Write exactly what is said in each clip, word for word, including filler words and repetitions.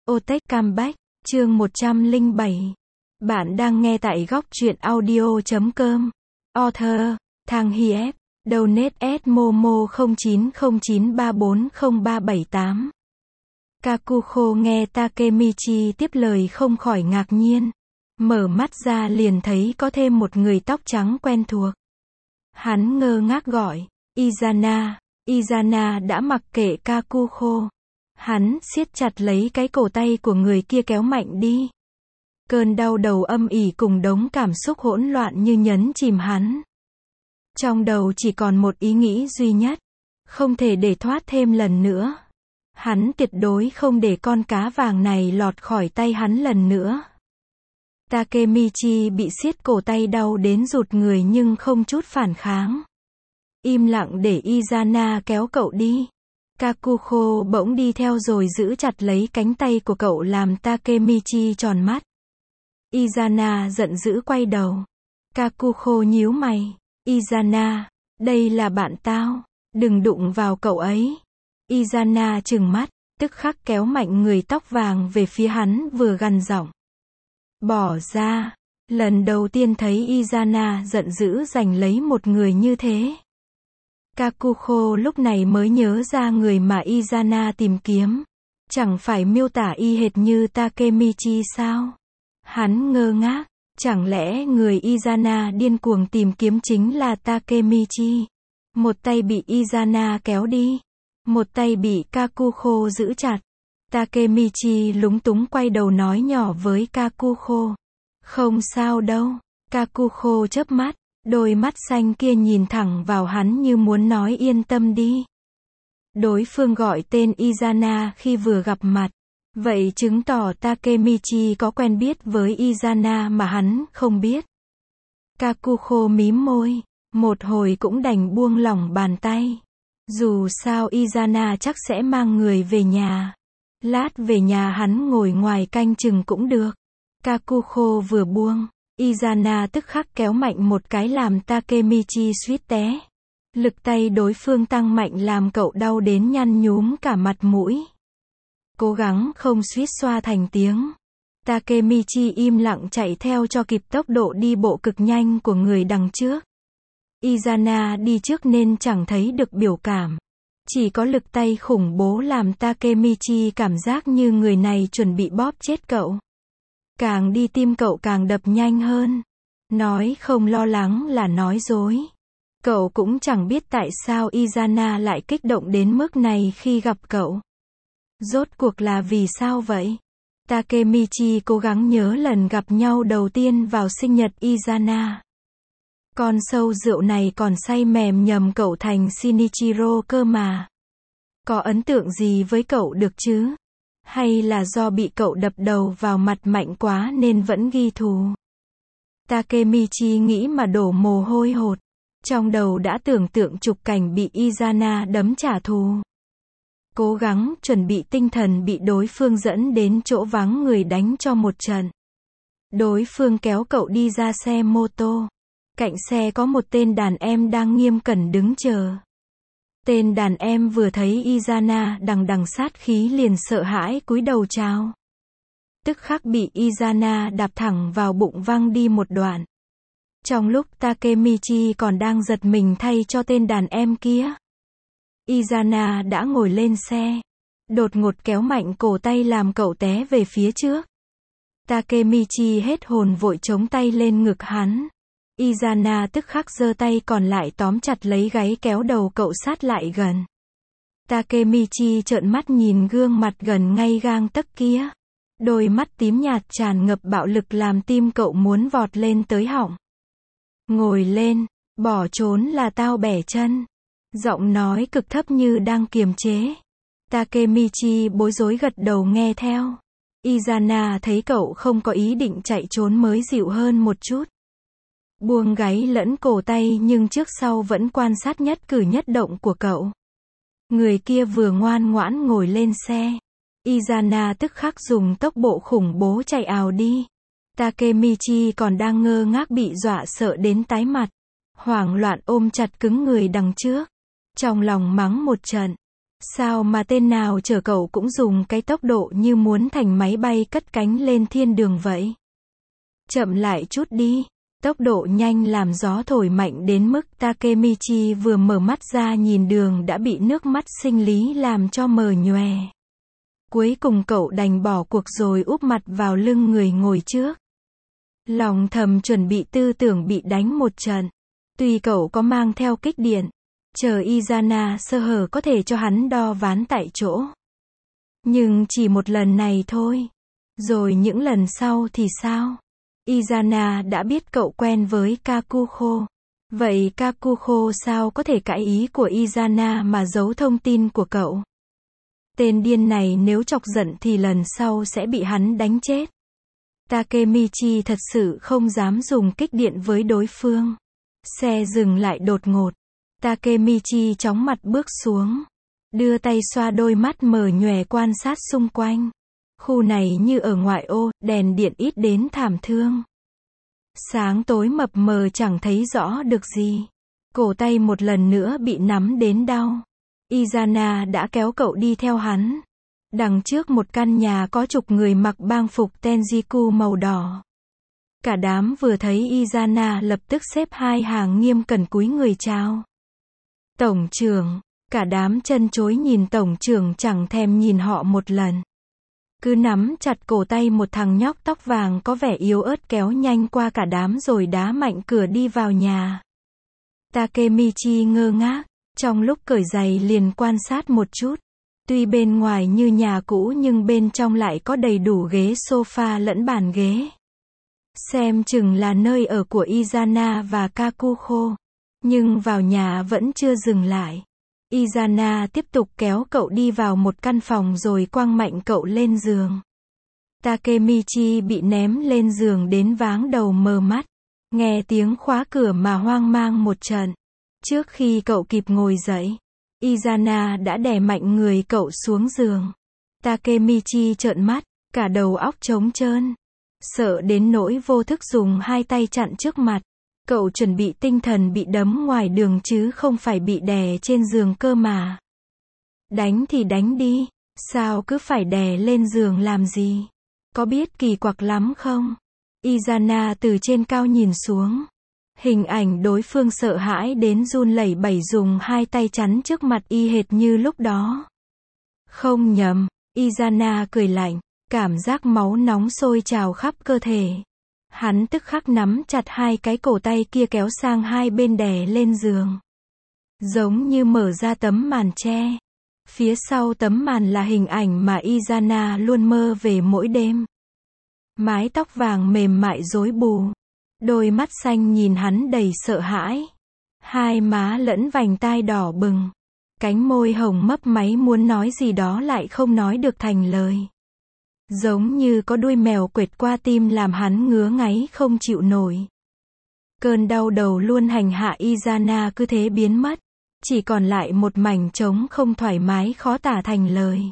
Otech Comeback, chương một trăm lẻ bảy. Bạn đang nghe tại góc truyện audio chấm com. Author, Thang Hiep. Donate at momo không chín không chín ba bốn không ba bảy tám. Kakuko nghe Takemichi tiếp lời không khỏi ngạc nhiên. Mở mắt ra liền thấy có thêm một người tóc trắng quen thuộc. Hắn ngơ ngác gọi, Izana. Izana đã mặc kệ Kakuko. Hắn siết chặt lấy cái cổ tay của người kia kéo mạnh đi. Cơn đau đầu âm ỉ cùng đống cảm xúc hỗn loạn như nhấn chìm hắn. Trong đầu chỉ còn một ý nghĩ duy nhất. Không thể để thoát thêm lần nữa. Hắn tuyệt đối không để con cá vàng này lọt khỏi tay hắn lần nữa. Takemichi bị siết cổ tay đau đến rụt người nhưng không chút phản kháng. Im lặng để Izana kéo cậu đi. Kakuko bỗng đi theo rồi giữ chặt lấy cánh tay của cậu làm Takemichi tròn mắt. Izana giận dữ quay đầu. Kakuko nhíu mày. Izana, đây là bạn tao. Đừng đụng vào cậu ấy. Izana trừng mắt, tức khắc kéo mạnh người tóc vàng về phía hắn vừa gằn giọng. Bỏ ra. Lần đầu tiên thấy Izana giận dữ giành lấy một người như thế. Kakuko lúc này mới nhớ ra người mà Izana tìm kiếm. Chẳng phải miêu tả y hệt như Takemichi sao? Hắn ngơ ngác, chẳng lẽ người Izana điên cuồng tìm kiếm chính là Takemichi? Một tay bị Izana kéo đi, một tay bị Kakuko giữ chặt. Takemichi lúng túng quay đầu nói nhỏ với Kakuko. Không sao đâu. Kakuko chớp mắt. Đôi mắt xanh kia nhìn thẳng vào hắn như muốn nói yên tâm đi. Đối phương gọi tên Izana khi vừa gặp mặt. Vậy chứng tỏ Takemichi có quen biết với Izana mà hắn không biết. Kakuko mím môi. Một hồi cũng đành buông lỏng bàn tay. Dù sao Izana chắc sẽ mang người về nhà. Lát về nhà hắn ngồi ngoài canh chừng cũng được. Kakuko vừa buông. Izana tức khắc kéo mạnh một cái làm Takemichi suýt té. Lực tay đối phương tăng mạnh làm cậu đau đến nhăn nhúm cả mặt mũi. Cố gắng không suýt xoa thành tiếng. Takemichi im lặng chạy theo cho kịp tốc độ đi bộ cực nhanh của người đằng trước. Izana đi trước nên chẳng thấy được biểu cảm. Chỉ có lực tay khủng bố làm Takemichi cảm giác như người này chuẩn bị bóp chết cậu. Càng đi tim cậu càng đập nhanh hơn. Nói không lo lắng là nói dối. Cậu cũng chẳng biết tại sao Izana lại kích động đến mức này khi gặp cậu. Rốt cuộc là vì sao vậy? Takemichi cố gắng nhớ lần gặp nhau đầu tiên vào sinh nhật Izana. Con sâu rượu này còn say mềm nhầm cậu thành Shinichiro cơ mà. Có ấn tượng gì với cậu được chứ? Hay là do bị cậu đập đầu vào mặt mạnh quá nên vẫn ghi thù? Takemichi nghĩ mà đổ mồ hôi hột. Trong đầu đã tưởng tượng chụp cảnh bị Izana đấm trả thù. Cố gắng chuẩn bị tinh thần bị đối phương dẫn đến chỗ vắng người đánh cho một trận. Đối phương kéo cậu đi ra xe mô tô. Cạnh xe có một tên đàn em đang nghiêm cẩn đứng chờ. Tên đàn em vừa thấy Izana đằng đằng sát khí liền sợ hãi cúi đầu chào. Tức khắc bị Izana đạp thẳng vào bụng văng đi một đoạn. Trong lúc Takemichi còn đang giật mình thay cho tên đàn em kia. Izana đã ngồi lên xe. Đột ngột kéo mạnh cổ tay làm cậu té về phía trước. Takemichi hết hồn vội chống tay lên ngực hắn. Izana tức khắc giơ tay còn lại tóm chặt lấy gáy kéo đầu cậu sát lại gần. Takemichi trợn mắt nhìn gương mặt gần ngay gang tấc kia. Đôi mắt tím nhạt tràn ngập bạo lực làm tim cậu muốn vọt lên tới họng. Ngồi lên, bỏ trốn là tao bẻ chân. Giọng nói cực thấp như đang kiềm chế. Takemichi bối rối gật đầu nghe theo. Izana thấy cậu không có ý định chạy trốn mới dịu hơn một chút. Buông gáy lẫn cổ tay nhưng trước sau vẫn quan sát nhất cử nhất động của cậu. Người kia vừa ngoan ngoãn ngồi lên xe. Izana tức khắc dùng tốc độ khủng bố chạy ào đi. Takemichi còn đang ngơ ngác bị dọa sợ đến tái mặt. Hoảng loạn ôm chặt cứng người đằng trước. Trong lòng mắng một trận. Sao mà tên nào chở cậu cũng dùng cái tốc độ như muốn thành máy bay cất cánh lên thiên đường vậy? Chậm lại chút đi. Tốc độ nhanh làm gió thổi mạnh đến mức Takemichi vừa mở mắt ra nhìn đường đã bị nước mắt sinh lý làm cho mờ nhòe. Cuối cùng cậu đành bỏ cuộc rồi úp mặt vào lưng người ngồi trước. Lòng thầm chuẩn bị tư tưởng bị đánh một trận. Tuy cậu có mang theo kích điện, chờ Izana sơ hở có thể cho hắn đo ván tại chỗ. Nhưng chỉ một lần này thôi. Rồi những lần sau thì sao? Izana đã biết cậu quen với Kakuho. Vậy Kakuho sao có thể cãi ý của Izana mà giấu thông tin của cậu? Tên điên này nếu chọc giận thì lần sau sẽ bị hắn đánh chết. Takemichi thật sự không dám dùng kích điện với đối phương. Xe dừng lại đột ngột. Takemichi chóng mặt bước xuống. Đưa tay xoa đôi mắt mờ nhòe quan sát xung quanh. Khu này như ở ngoại ô, đèn điện ít đến thảm thương. Sáng tối mập mờ chẳng thấy rõ được gì. Cổ tay một lần nữa bị nắm đến đau. Izana đã kéo cậu đi theo hắn. Đằng trước một căn nhà có chục người mặc bang phục Tenjiku màu đỏ. Cả đám vừa thấy Izana lập tức xếp hai hàng nghiêm cẩn cúi người chào. Tổng trưởng, cả đám chân chối nhìn tổng trưởng chẳng thèm nhìn họ một lần. Cứ nắm chặt cổ tay một thằng nhóc tóc vàng có vẻ yếu ớt kéo nhanh qua cả đám rồi đá mạnh cửa đi vào nhà. Takemichi ngơ ngác, trong lúc cởi giày liền quan sát một chút. Tuy bên ngoài như nhà cũ nhưng bên trong lại có đầy đủ ghế sofa lẫn bàn ghế. Xem chừng là nơi ở của Izana và Kakuho. Nhưng vào nhà vẫn chưa dừng lại. Izana tiếp tục kéo cậu đi vào một căn phòng rồi quăng mạnh cậu lên giường. Takemichi bị ném lên giường đến váng đầu mờ mắt. Nghe tiếng khóa cửa mà hoang mang một trận. Trước khi cậu kịp ngồi dậy, Izana đã đè mạnh người cậu xuống giường. Takemichi trợn mắt, cả đầu óc trống trơn. Sợ đến nỗi vô thức dùng hai tay chặn trước mặt. Cậu chuẩn bị tinh thần bị đấm ngoài đường chứ không phải bị đè trên giường cơ mà. Đánh thì đánh đi, sao cứ phải đè lên giường làm gì? Có biết kỳ quặc lắm không? Izana từ trên cao nhìn xuống. Hình ảnh đối phương sợ hãi đến run lẩy bẩy dùng hai tay chắn trước mặt y hệt như lúc đó. Không nhầm, Izana cười lạnh, cảm giác máu nóng sôi trào khắp cơ thể. Hắn tức khắc nắm chặt hai cái cổ tay kia kéo sang hai bên đè lên giường. Giống như mở ra tấm màn che. Phía sau tấm màn là hình ảnh mà Izana luôn mơ về mỗi đêm. Mái tóc vàng mềm mại rối bù. Đôi mắt xanh nhìn hắn đầy sợ hãi. Hai má lẫn vành tai đỏ bừng. Cánh môi hồng mấp máy muốn nói gì đó lại không nói được thành lời. Giống như có đuôi mèo quệt qua tim làm hắn ngứa ngáy không chịu nổi. Cơn đau đầu luôn hành hạ Izana cứ thế biến mất. Chỉ còn lại một mảnh trống không thoải mái khó tả thành lời.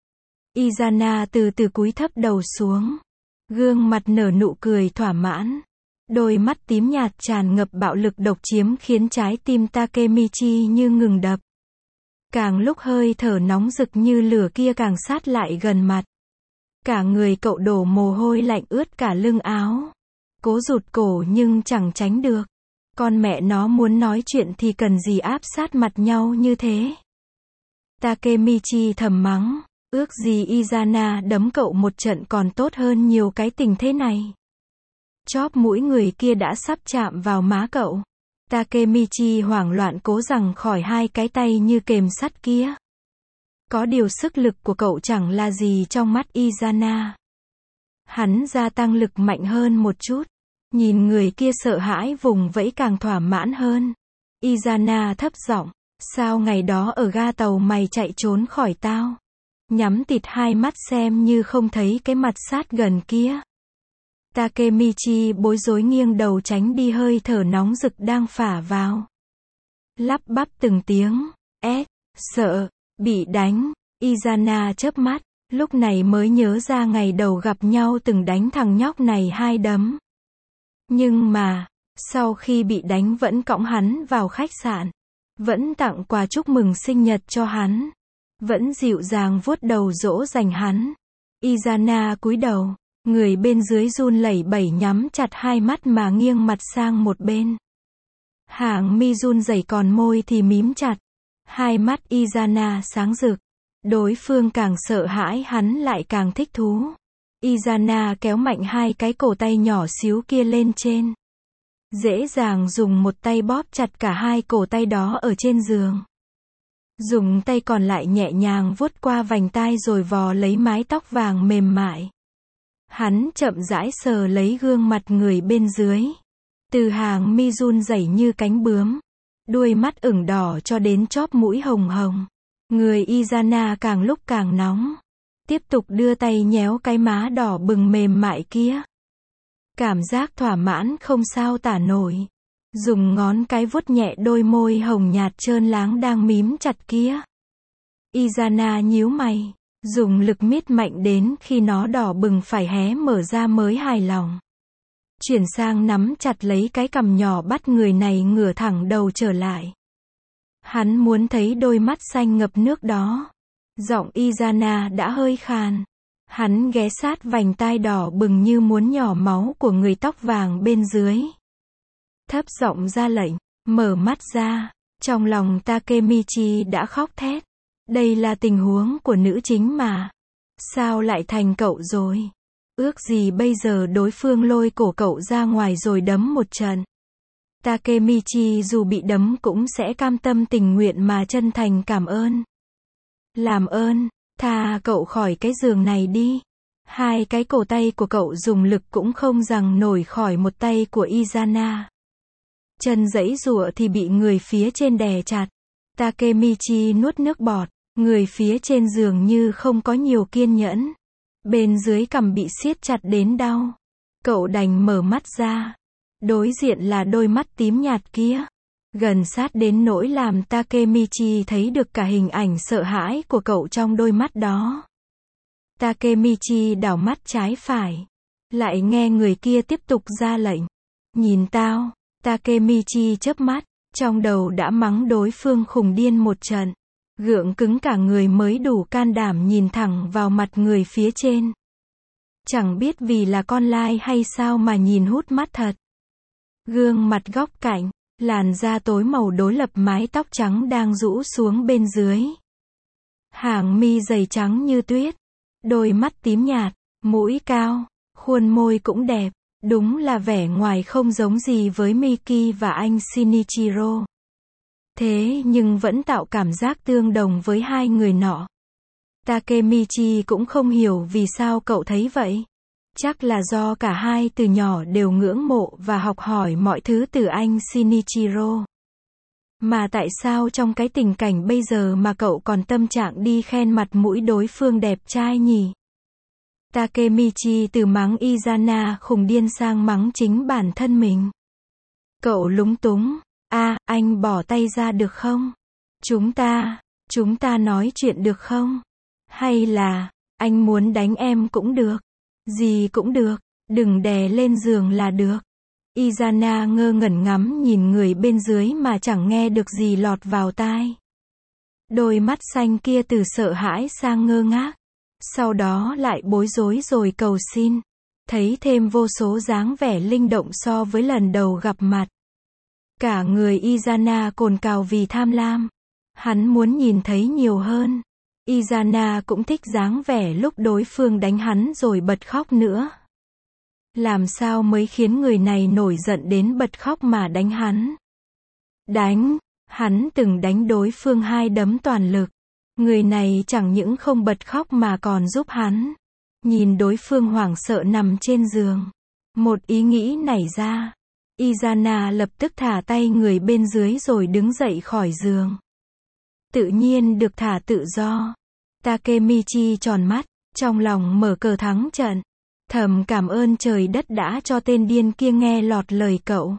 Izana từ từ cúi thấp đầu xuống. Gương mặt nở nụ cười thỏa mãn. Đôi mắt tím nhạt tràn ngập bạo lực độc chiếm khiến trái tim Takemichi như ngừng đập. Càng lúc hơi thở nóng rực như lửa kia càng sát lại gần mặt. Cả người cậu đổ mồ hôi lạnh ướt cả lưng áo. Cố rụt cổ nhưng chẳng tránh được. Con mẹ nó muốn nói chuyện thì cần gì áp sát mặt nhau như thế. Takemichi thầm mắng. Ước gì Izana đấm cậu một trận còn tốt hơn nhiều cái tình thế này. Chóp mũi người kia đã sắp chạm vào má cậu. Takemichi hoảng loạn cố giằng khỏi hai cái tay như kềm sắt kia. Có điều sức lực của cậu chẳng là gì trong mắt Izana. Hắn gia tăng lực mạnh hơn một chút. Nhìn người kia sợ hãi vùng vẫy càng thỏa mãn hơn. Izana thấp giọng, sao ngày đó ở ga tàu mày chạy trốn khỏi tao? Nhắm tịt hai mắt xem như không thấy cái mặt sát gần kia. Takemichi bối rối nghiêng đầu tránh đi hơi thở nóng rực đang phả vào. Lắp bắp từng tiếng, ét, sợ, bị đánh. Izana chớp mắt, lúc này mới nhớ ra ngày đầu gặp nhau từng đánh thằng nhóc này hai đấm. Nhưng mà, sau khi bị đánh vẫn cõng hắn vào khách sạn. Vẫn tặng quà chúc mừng sinh nhật cho hắn. vẫn dịu dàng vuốt đầu dỗ dành hắn. Izana cúi đầu, người bên dưới run lẩy bẩy nhắm chặt hai mắt mà nghiêng mặt sang một bên. Hàng mi run rẩy còn môi thì mím chặt. Hai mắt Izana sáng rực. Đối phương càng sợ hãi hắn lại càng thích thú. Izana kéo mạnh hai cái cổ tay nhỏ xíu kia lên trên. Dễ dàng dùng một tay bóp chặt cả hai cổ tay đó ở trên giường. Dùng tay còn lại nhẹ nhàng vuốt qua vành tai rồi vò lấy mái tóc vàng mềm mại. Hắn chậm rãi sờ lấy gương mặt người bên dưới. Từ hàng mi run rẩy như cánh bướm. Đuôi mắt ửng đỏ cho đến chóp mũi hồng hồng. Người Izana càng lúc càng nóng. Tiếp tục đưa tay nhéo cái má đỏ bừng mềm mại kia. Cảm giác thỏa mãn không sao tả nổi. Dùng ngón cái vuốt nhẹ đôi môi hồng nhạt trơn láng đang mím chặt kia. Izana nhíu mày. Dùng lực miết mạnh đến khi nó đỏ bừng phải hé mở ra mới hài lòng. Chuyển sang nắm chặt lấy cái cằm nhỏ bắt người này ngửa thẳng đầu trở lại. Hắn muốn thấy đôi mắt xanh ngập nước đó. Giọng Izana đã hơi khàn. Hắn ghé sát vành tai đỏ bừng như muốn nhỏ máu của người tóc vàng bên dưới. Thấp giọng ra lệnh, mở mắt ra. Trong lòng Takemichi đã khóc thét. Đây là tình huống của nữ chính mà. Sao lại thành cậu rồi? Ước gì bây giờ đối phương lôi cổ cậu ra ngoài rồi đấm một trận. Takemichi dù bị đấm cũng sẽ cam tâm tình nguyện mà chân thành cảm ơn. Làm ơn, tha cậu khỏi cái giường này đi. Hai cái cổ tay của cậu dùng lực cũng không giằng nổi khỏi một tay của Izana. Chân giãy giụa thì bị người phía trên đè chặt. Takemichi nuốt nước bọt, người phía trên giường như không có nhiều kiên nhẫn. Bên dưới cằm bị siết chặt đến đau. Cậu đành mở mắt ra. Đối diện là đôi mắt tím nhạt kia. Gần sát đến nỗi làm Takemichi thấy được cả hình ảnh sợ hãi của cậu trong đôi mắt đó. Takemichi đảo mắt trái phải. Lại nghe người kia tiếp tục ra lệnh. Nhìn tao. Takemichi chớp mắt. Trong đầu đã mắng đối phương khùng điên một trận. Gượng cứng cả người mới đủ can đảm nhìn thẳng vào mặt người phía trên. Chẳng biết vì là con lai hay sao mà nhìn hút mắt thật. Gương mặt góc cạnh, làn da tối màu đối lập mái tóc trắng đang rũ xuống bên dưới. Hàng mi dày trắng như tuyết, đôi mắt tím nhạt, mũi cao, khuôn môi cũng đẹp, đúng là vẻ ngoài không giống gì với Miki và anh Shinichiro. Thế nhưng vẫn tạo cảm giác tương đồng với hai người nọ. Takemichi cũng không hiểu vì sao cậu thấy vậy. Chắc là do cả hai từ nhỏ đều ngưỡng mộ và học hỏi mọi thứ từ anh Shinichiro. Mà tại sao trong cái tình cảnh bây giờ mà cậu còn tâm trạng đi khen mặt mũi đối phương đẹp trai nhỉ? Takemichi từ mắng Izana khùng điên sang mắng chính bản thân mình. Cậu lúng túng. A, à, anh bỏ tay ra được không? Chúng ta, chúng ta nói chuyện được không? Hay là, anh muốn đánh em cũng được. Gì cũng được, đừng đè lên giường là được. Izana ngơ ngẩn ngắm nhìn người bên dưới mà chẳng nghe được gì lọt vào tai. Đôi mắt xanh kia từ sợ hãi sang ngơ ngác. Sau đó lại bối rối rồi cầu xin. Thấy thêm vô số dáng vẻ linh động so với lần đầu gặp mặt. Cả người Izana cồn cào vì tham lam. Hắn muốn nhìn thấy nhiều hơn. Izana cũng thích dáng vẻ lúc đối phương đánh hắn rồi bật khóc nữa. Làm sao mới khiến người này nổi giận đến bật khóc mà đánh hắn? Đánh, hắn từng đánh đối phương hai đấm toàn lực. Người này chẳng những không bật khóc mà còn giúp hắn. Nhìn đối phương hoảng sợ nằm trên giường. Một ý nghĩ nảy ra. Izana lập tức thả tay người bên dưới rồi đứng dậy khỏi giường. Tự nhiên được thả tự do. Takemichi tròn mắt, trong lòng mở cờ thắng trận. Thầm cảm ơn trời đất đã cho tên điên kia nghe lọt lời cậu.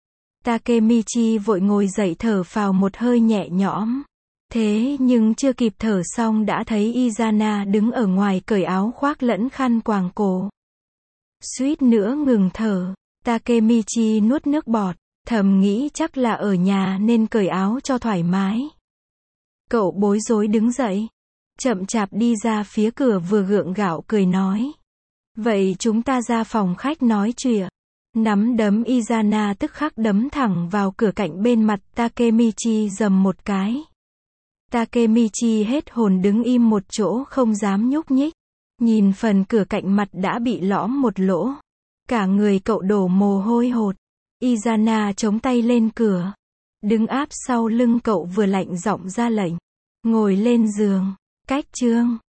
Takemichi vội ngồi dậy thở phào một hơi nhẹ nhõm. Thế nhưng chưa kịp thở xong đã thấy Izana đứng ở ngoài cởi áo khoác lẫn khăn quàng cổ. Suýt nữa ngừng thở. Takemichi nuốt nước bọt, thầm nghĩ chắc là ở nhà nên cởi áo cho thoải mái. Cậu bối rối đứng dậy. chậm chạp đi ra phía cửa vừa gượng gạo cười nói. Vậy chúng ta ra phòng khách nói chuyện. Nắm đấm Izana tức khắc đấm thẳng vào cửa cạnh bên mặt Takemichi dầm một cái. Takemichi hết hồn đứng im một chỗ không dám nhúc nhích. Nhìn phần cửa cạnh mặt đã bị lõm một lỗ. Cả người cậu đổ mồ hôi hột. Izana chống tay lên cửa. Đứng áp sau lưng cậu vừa lạnh giọng ra lệnh. Ngồi lên giường. Cách chương.